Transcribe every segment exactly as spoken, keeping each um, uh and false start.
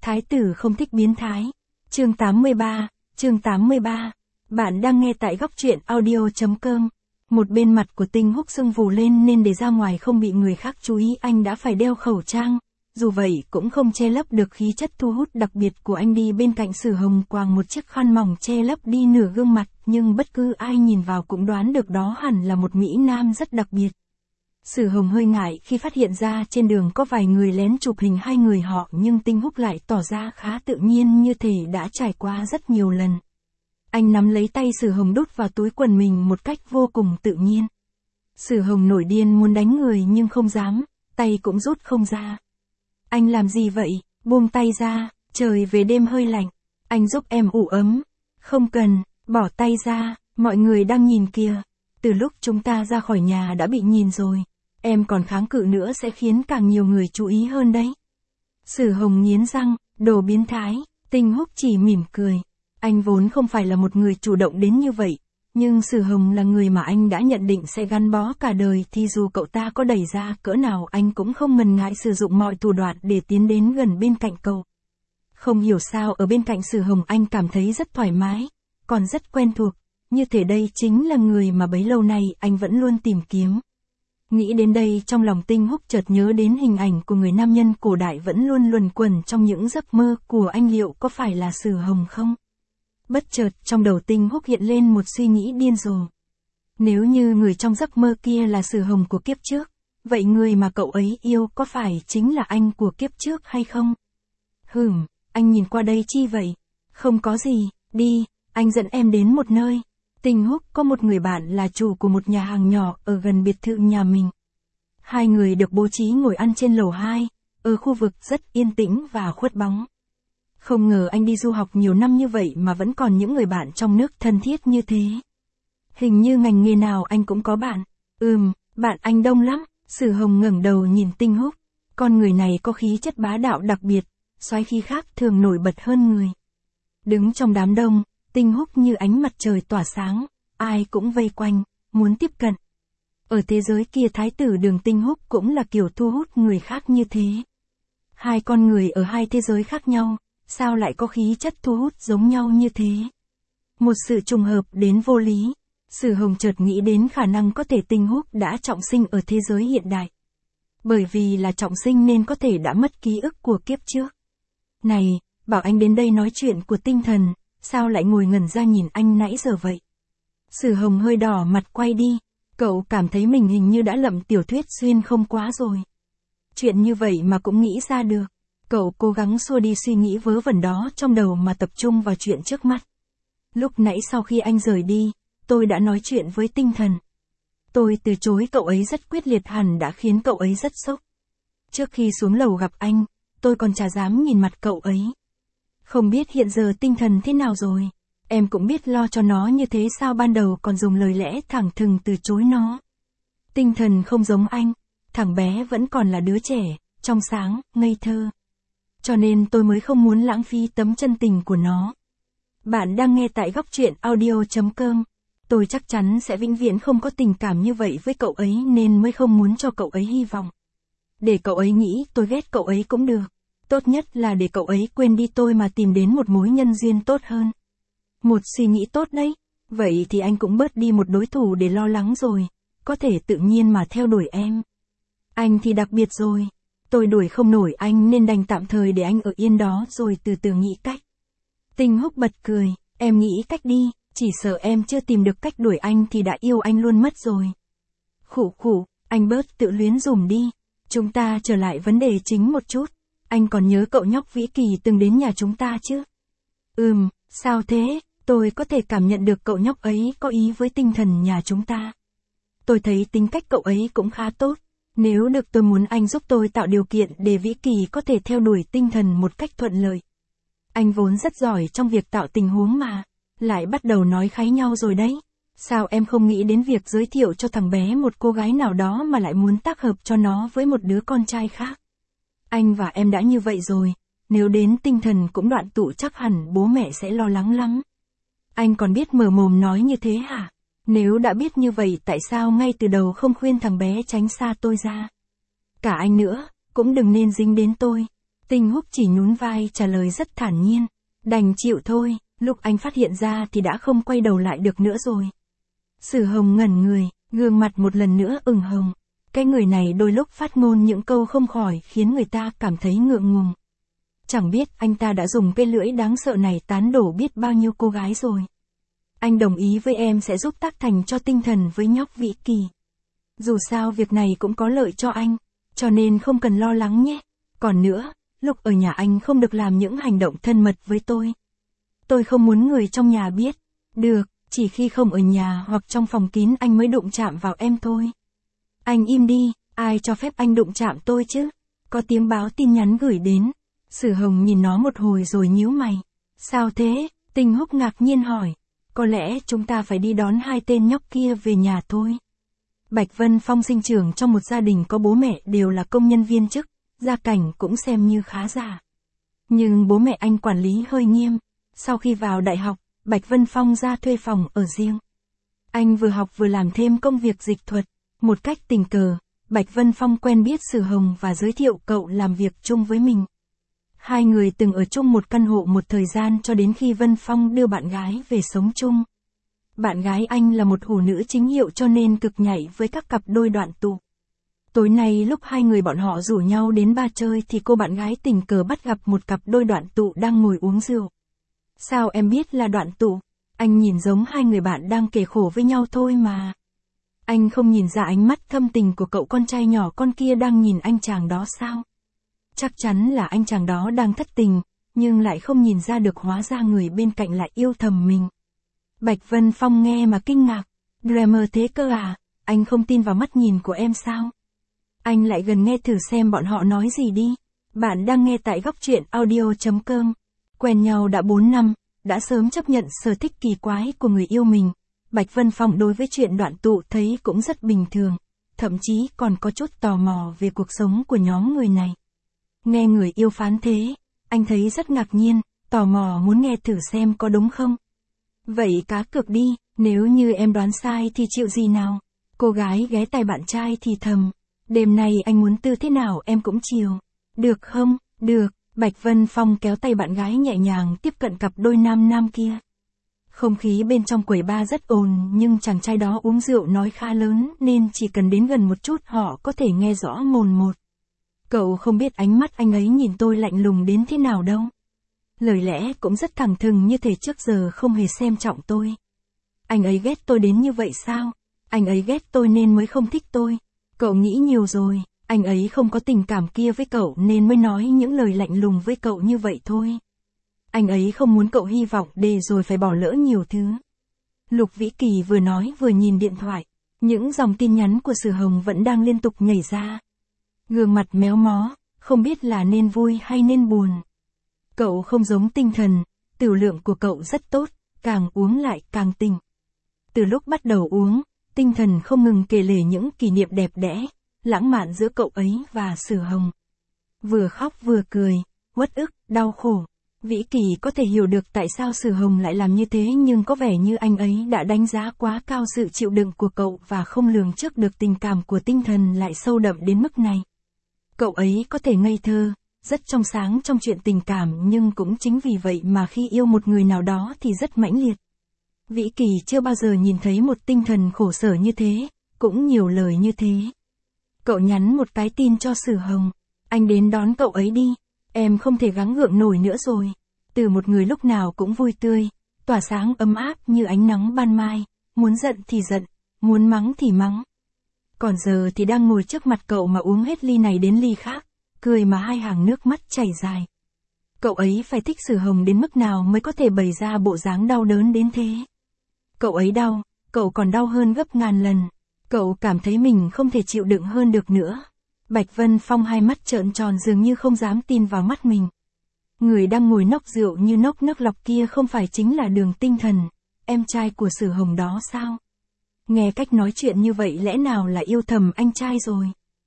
Thái tử không thích biến thái. Chương tám mươi ba, chương tám mươi ba. Bạn đang nghe tại góc truyện audio.com. Một bên mặt của Tinh Húc sưng vù lên nên để ra ngoài không bị người khác chú ý anh đã phải đeo khẩu trang. Dù vậy cũng không che lấp được khí chất thu hút đặc biệt của anh. Đi bên cạnh Sử Hồng quàng một chiếc khăn mỏng che lấp đi nửa gương mặt, nhưng bất cứ ai nhìn vào cũng đoán được đó hẳn là một mỹ nam rất đặc biệt. Sử Hồng hơi ngại khi phát hiện ra trên đường có vài người lén chụp hình hai người họ, nhưng Tinh Húc lại tỏ ra khá tự nhiên như thể đã trải qua rất nhiều lần. Anh nắm lấy tay Sử Hồng đút vào túi quần mình một cách vô cùng tự nhiên. Sử Hồng nổi điên muốn đánh người nhưng không dám, tay cũng rút không ra. Anh làm gì vậy? Buông tay ra, trời về đêm hơi lạnh. Anh giúp em ủ ấm. Không cần, bỏ tay ra, mọi người đang nhìn kìa. Từ lúc chúng ta ra khỏi nhà đã bị nhìn rồi. Em còn kháng cự nữa sẽ khiến càng nhiều người chú ý hơn đấy. Sử Hồng nghiến răng, đồ biến thái. Tinh Húc chỉ mỉm cười. Anh vốn không phải là một người chủ động đến như vậy. Nhưng Sử Hồng là người mà anh đã nhận định sẽ gắn bó cả đời, thì dù cậu ta có đẩy ra cỡ nào anh cũng không ngần ngại sử dụng mọi thủ đoạn để tiến đến gần bên cạnh cậu. Không hiểu sao ở bên cạnh Sử Hồng anh cảm thấy rất thoải mái, còn rất quen thuộc, như thể đây chính là người mà bấy lâu nay anh vẫn luôn tìm kiếm. Nghĩ đến đây trong lòng Tinh Húc chợt nhớ đến hình ảnh của người nam nhân cổ đại vẫn luôn luẩn quẩn trong những giấc mơ của anh, liệu có phải là Sử Hồng không? Bất chợt trong đầu Tinh Húc hiện lên một suy nghĩ điên rồ. Nếu như người trong giấc mơ kia là Sử Hồng của kiếp trước, vậy người mà cậu ấy yêu có phải chính là anh của kiếp trước hay không? Hửm, anh nhìn qua đây chi vậy? Không có gì, đi, anh dẫn em đến một nơi. Tinh Húc có một người bạn là chủ của một nhà hàng nhỏ ở gần biệt thự nhà mình. Hai người được bố trí ngồi ăn trên lầu hai, ở khu vực rất yên tĩnh và khuất bóng. Không ngờ anh đi du học nhiều năm như vậy mà vẫn còn những người bạn trong nước thân thiết như thế. Hình như ngành nghề nào anh cũng có bạn. Ừm, bạn anh đông lắm. Sử Hồng ngẩng đầu nhìn Tinh Húc. Con người này có khí chất bá đạo đặc biệt, soái khí khác thường nổi bật hơn người. Đứng trong đám đông, Tinh Húc như ánh mặt trời tỏa sáng, ai cũng vây quanh, muốn tiếp cận. Ở thế giới kia thái tử Đường Tinh Húc cũng là kiểu thu hút người khác như thế. Hai con người ở hai thế giới khác nhau, sao lại có khí chất thu hút giống nhau như thế? Một sự trùng hợp đến vô lý. Sử Hồng chợt nghĩ đến khả năng có thể Tinh Húc đã trọng sinh ở thế giới hiện đại. Bởi vì là trọng sinh nên có thể đã mất ký ức của kiếp trước. Này, bảo anh đến đây nói chuyện của tinh thần, sao lại ngồi ngẩn ra nhìn anh nãy giờ vậy? Sử Hồng hơi đỏ mặt quay đi. Cậu cảm thấy mình hình như đã lậm tiểu thuyết xuyên không quá rồi. Chuyện như vậy mà cũng nghĩ ra được. Cậu cố gắng xua đi suy nghĩ vớ vẩn đó trong đầu mà tập trung vào chuyện trước mắt. Lúc nãy sau khi anh rời đi, tôi đã nói chuyện với tinh thần. Tôi từ chối cậu ấy rất quyết liệt, hẳn đã khiến cậu ấy rất sốc. Trước khi xuống lầu gặp anh, tôi còn chả dám nhìn mặt cậu ấy. Không biết hiện giờ tinh thần thế nào rồi. Em cũng biết lo cho nó như thế sao ban đầu còn dùng lời lẽ thẳng thừng từ chối nó. Tinh thần không giống anh, thằng bé vẫn còn là đứa trẻ, trong sáng, ngây thơ. Cho nên tôi mới không muốn lãng phí tấm chân tình của nó. Bạn đang nghe tại góc truyện audio.com. Tôi chắc chắn sẽ vĩnh viễn không có tình cảm như vậy với cậu ấy nên mới không muốn cho cậu ấy hy vọng. Để cậu ấy nghĩ tôi ghét cậu ấy cũng được. Tốt nhất là để cậu ấy quên đi tôi mà tìm đến một mối nhân duyên tốt hơn. Một suy nghĩ tốt đấy. Vậy thì anh cũng bớt đi một đối thủ để lo lắng rồi. Có thể tự nhiên mà theo đuổi em. Anh thì đặc biệt rồi. Tôi đuổi không nổi anh nên đành tạm thời để anh ở yên đó rồi từ từ nghĩ cách. Tinh Húc bật cười, em nghĩ cách đi, chỉ sợ em chưa tìm được cách đuổi anh thì đã yêu anh luôn mất rồi. Khụ khụ, anh bớt tự luyến dùm đi. Chúng ta trở lại vấn đề chính một chút. Anh còn nhớ cậu nhóc Vĩ Kỳ từng đến nhà chúng ta chứ? Ừm, sao thế? Tôi có thể cảm nhận được cậu nhóc ấy có ý với tinh thần nhà chúng ta. Tôi thấy tính cách cậu ấy cũng khá tốt. Nếu được tôi muốn anh giúp tôi tạo điều kiện để Vĩ Kỳ có thể theo đuổi tinh thần một cách thuận lợi. Anh vốn rất giỏi trong việc tạo tình huống mà. Lại bắt đầu nói kháy nhau rồi đấy. Sao em không nghĩ đến việc giới thiệu cho thằng bé một cô gái nào đó mà lại muốn tác hợp cho nó với một đứa con trai khác? Anh và em đã như vậy rồi. Nếu đến tinh thần cũng đoạn tụ chắc hẳn bố mẹ sẽ lo lắng lắm. Anh còn biết mở mồm nói như thế hả? Nếu đã biết như vậy tại sao ngay từ đầu không khuyên thằng bé tránh xa tôi ra? Cả anh nữa, cũng đừng nên dính đến tôi. Tinh Húc chỉ nhún vai trả lời rất thản nhiên. Đành chịu thôi, lúc anh phát hiện ra thì đã không quay đầu lại được nữa rồi. Sử Hồng ngẩn người, gương mặt một lần nữa ửng hồng. Cái người này đôi lúc phát ngôn những câu không khỏi khiến người ta cảm thấy ngượng ngùng. Chẳng biết anh ta đã dùng cái lưỡi đáng sợ này tán đổ biết bao nhiêu cô gái rồi. Anh đồng ý với em sẽ giúp tác thành cho tinh thần với nhóc Vĩ Kỳ. Dù sao việc này cũng có lợi cho anh, cho nên không cần lo lắng nhé. Còn nữa, lúc ở nhà anh không được làm những hành động thân mật với tôi. Tôi không muốn người trong nhà biết. Được, chỉ khi không ở nhà hoặc trong phòng kín anh mới đụng chạm vào em thôi. Anh im đi, ai cho phép anh đụng chạm tôi chứ? Có tiếng báo tin nhắn gửi đến. Sử Hồng nhìn nó một hồi rồi nhíu mày. Sao thế? Tinh Húc ngạc nhiên hỏi. Có lẽ chúng ta phải đi đón hai tên nhóc kia về nhà thôi. Bạch Vân Phong sinh trưởng trong một gia đình có bố mẹ đều là công nhân viên chức, gia cảnh cũng xem như khá giả. Nhưng bố mẹ anh quản lý hơi nghiêm. Sau khi vào đại học, Bạch Vân Phong ra thuê phòng ở riêng. Anh vừa học vừa làm thêm công việc dịch thuật. Một cách tình cờ, Bạch Vân Phong quen biết Sử Hồng và giới thiệu cậu làm việc chung với mình. Hai người từng ở chung một căn hộ một thời gian cho đến khi Vân Phong đưa bạn gái về sống chung. Bạn gái anh là một hủ nữ chính hiệu cho nên cực nhảy với các cặp đôi đoạn tụ. Tối nay lúc hai người bọn họ rủ nhau đến bar chơi thì cô bạn gái tình cờ bắt gặp một cặp đôi đoạn tụ đang ngồi uống rượu. Sao em biết là đoạn tụ? Anh nhìn giống hai người bạn đang kể khổ với nhau thôi mà. Anh không nhìn ra ánh mắt thâm tình của cậu con trai nhỏ con kia đang nhìn anh chàng đó sao? Chắc chắn là anh chàng đó đang thất tình, nhưng lại không nhìn ra được hóa ra người bên cạnh lại yêu thầm mình. Bạch Vân Phong nghe mà kinh ngạc. Dreamer thế cơ à? Anh không tin vào mắt nhìn của em sao? Anh lại gần nghe thử xem bọn họ nói gì đi. Bạn đang nghe tại góc truyện audio chấm com. Quen nhau đã bốn năm, đã sớm chấp nhận sở thích kỳ quái của người yêu mình. Bạch Vân Phong đối với chuyện đoạn tụ thấy cũng rất bình thường, thậm chí còn có chút tò mò về cuộc sống của nhóm người này. Nghe người yêu phán thế, anh thấy rất ngạc nhiên, tò mò muốn nghe thử xem có đúng không. Vậy cá cược đi, nếu như em đoán sai thì chịu gì nào? Cô gái ghé tai bạn trai thì thầm, đêm nay anh muốn tư thế nào em cũng chiều. Được không? Được. Bạch Vân Phong kéo tay bạn gái nhẹ nhàng tiếp cận cặp đôi nam nam kia. Không khí bên trong quầy bar rất ồn nhưng chàng trai đó uống rượu nói khá lớn nên chỉ cần đến gần một chút họ có thể nghe rõ mồn một. Cậu không biết ánh mắt anh ấy nhìn tôi lạnh lùng đến thế nào đâu. Lời lẽ cũng rất thẳng thừng như thể trước giờ không hề xem trọng tôi. Anh ấy ghét tôi đến như vậy sao? Anh ấy ghét tôi nên mới không thích tôi. Cậu nghĩ nhiều rồi, anh ấy không có tình cảm kia với cậu nên mới nói những lời lạnh lùng với cậu như vậy thôi. Anh ấy không muốn cậu hy vọng để rồi phải bỏ lỡ nhiều thứ. Lục Vĩ Kỳ vừa nói vừa nhìn điện thoại. Những dòng tin nhắn của Sử Hồng vẫn đang liên tục nhảy ra. Gương mặt méo mó, không biết là nên vui hay nên buồn. Cậu không giống tinh thần, tiểu lượng của cậu rất tốt, càng uống lại càng tỉnh. Từ lúc bắt đầu uống, tinh thần không ngừng kể lể những kỷ niệm đẹp đẽ, lãng mạn giữa cậu ấy và Sử Hồng. Vừa khóc vừa cười, uất ức, đau khổ. Vĩ Kỳ có thể hiểu được tại sao Sử Hồng lại làm như thế nhưng có vẻ như anh ấy đã đánh giá quá cao sự chịu đựng của cậu và không lường trước được tình cảm của tinh thần lại sâu đậm đến mức này. Cậu ấy có thể ngây thơ, rất trong sáng trong chuyện tình cảm nhưng cũng chính vì vậy mà khi yêu một người nào đó thì rất mãnh liệt. Vĩ Kỳ chưa bao giờ nhìn thấy một tinh thần khổ sở như thế, cũng nhiều lời như thế. Cậu nhắn một cái tin cho Sử Hồng. Anh đến đón cậu ấy đi. Em không thể gắng gượng nổi nữa rồi. Từ một người lúc nào cũng vui tươi, tỏa sáng ấm áp như ánh nắng ban mai, muốn giận thì giận, muốn mắng thì mắng. Còn giờ thì đang ngồi trước mặt cậu mà uống hết ly này đến ly khác, cười mà hai hàng nước mắt chảy dài. Cậu ấy phải thích Sử Hồng đến mức nào mới có thể bày ra bộ dáng đau đớn đến thế. Cậu ấy đau, cậu còn đau hơn gấp ngàn lần. Cậu cảm thấy mình không thể chịu đựng hơn được nữa. Bạch Vân Phong hai mắt trợn tròn dường như không dám tin vào mắt mình. Người đang ngồi nốc rượu như nốc nước lọc kia không phải chính là Đường Tinh Thần, em trai của Sử Hồng đó sao? Nghe cách nói chuyện như vậy lẽ nào là yêu thầm anh trai rồi?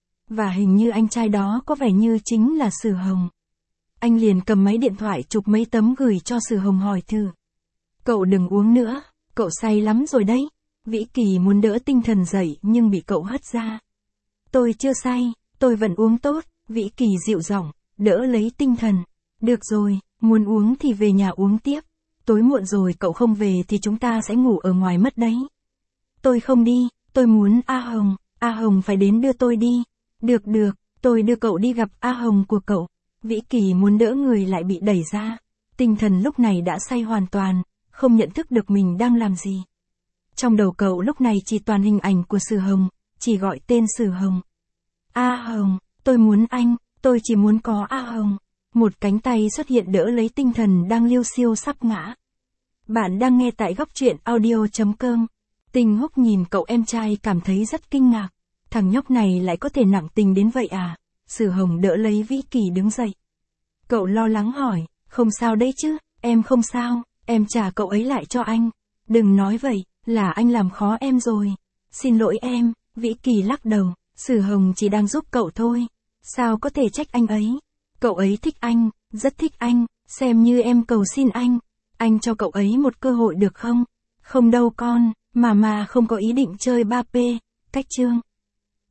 Và hình như anh trai đó có vẻ như chính là Sử Hồng. Anh liền cầm máy điện thoại chụp mấy tấm gửi cho Sử Hồng hỏi thử. Cậu đừng uống nữa, cậu say lắm rồi đấy. Vĩ Kỳ muốn đỡ Tinh Thần dậy nhưng bị cậu hất ra. Tôi chưa say, tôi vẫn uống tốt, Vĩ Kỳ dịu giọng. đỡ lấy tinh thần. Được rồi, muốn uống thì về nhà uống tiếp. Tối muộn rồi cậu không về thì chúng ta sẽ ngủ ở ngoài mất đấy. Tôi không đi, tôi muốn A Hồng, A Hồng phải đến đưa tôi đi. Được được, tôi đưa cậu đi gặp A Hồng của cậu. Vĩ Kỳ muốn đỡ người lại bị đẩy ra. Tinh thần lúc này đã say hoàn toàn, không nhận thức được mình đang làm gì. Trong đầu cậu lúc này chỉ toàn hình ảnh của Sử Hồng, chỉ gọi tên Sử Hồng. A Hồng, tôi muốn anh, tôi chỉ muốn có A Hồng. Một cánh tay xuất hiện đỡ lấy tinh thần đang liêu xiêu sắp ngã. Bạn đang nghe tại góc truyện audio chấm com. Tình Húc nhìn cậu em trai cảm thấy rất kinh ngạc. Thằng nhóc này lại có thể nặng tình đến vậy à? Sử Hồng đỡ lấy Vĩ Kỳ đứng dậy. Cậu lo lắng hỏi, không sao đấy chứ, em không sao, em trả cậu ấy lại cho anh. Đừng nói vậy, là anh làm khó em rồi. Xin lỗi em, Vĩ Kỳ lắc đầu, Sử Hồng chỉ đang giúp cậu thôi. Sao có thể trách anh ấy? Cậu ấy thích anh, rất thích anh, xem như em cầu xin anh. Anh cho cậu ấy một cơ hội được không? Không đâu con, mà mà không có ý định chơi ba P, cách chương.